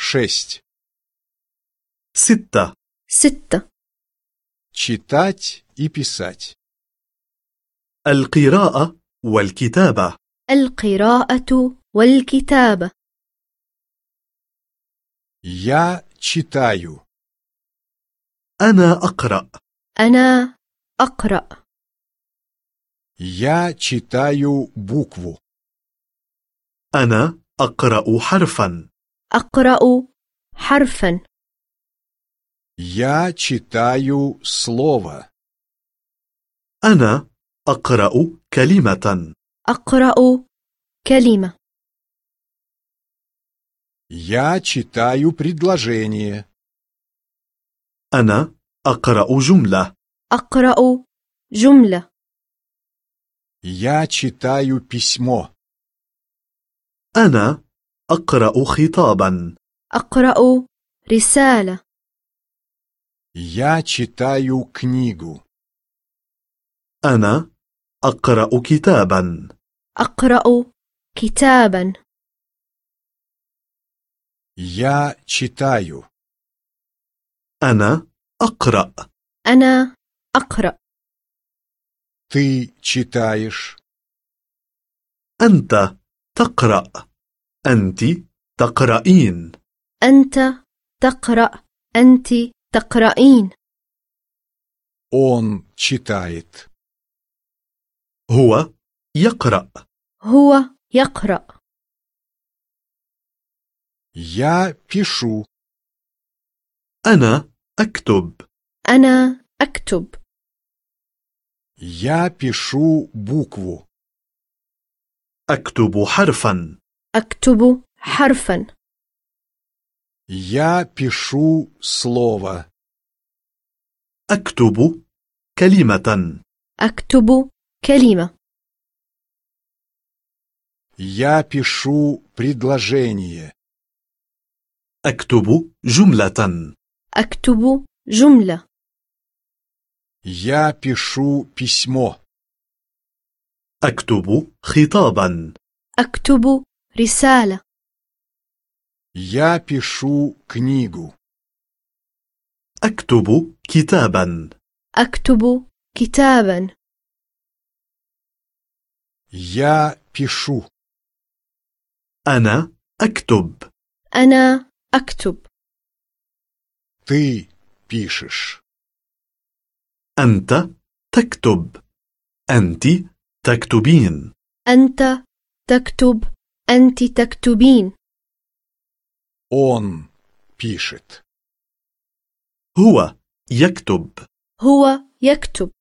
6. 6. 6. Читать и писать. القراءة والكتابة. القراءة والكتابة. Я читаю. أنا أقرأ. أنا أقرأ. Я читаю букву. أنا أقرأ حرفا. أقرأ حرفا. Я читаю слово. أنا أقرأ كلمة. أقرأ كلمة. Я читаю предложение. أنا أقرأ جملة. أقرأ جملة. Я читаю письмо. أنا أقرأ خطابا. أقرأ رسالة. Я читаю книгу. أنا أقرأ كتابا. أقرأ كتابا. Я читаю. أنا أقرأ. أنا أقرأ. Ты читаешь. أنت تقرأ. أنت تقرأين. أنت تقرأ. أنت تقرأين. Он читает. هو يقرأ. هو يقرأ. Я пишу. أنا أكتب. أنا أكتب. Я пишу букву. أكتب حرفا. أكتب حرفا. Я пишу слово. أكتب كلمة. أكتب كلمة. Я пишу предложение. أكتب جملة. أكتب جملة. Я пишу письмо. أكتب خطابا. أكتب رسالة. Я пишу книгу. أكتب كتابا. أكتب كتابا. Я пишу. أنا أكتب. أنا أكتب. Ты пишешь. أنت تكتب. أنت تكتبين. أنت تكتب. أنت تكتبين. Он пишет. هو يكتب. هو يكتب.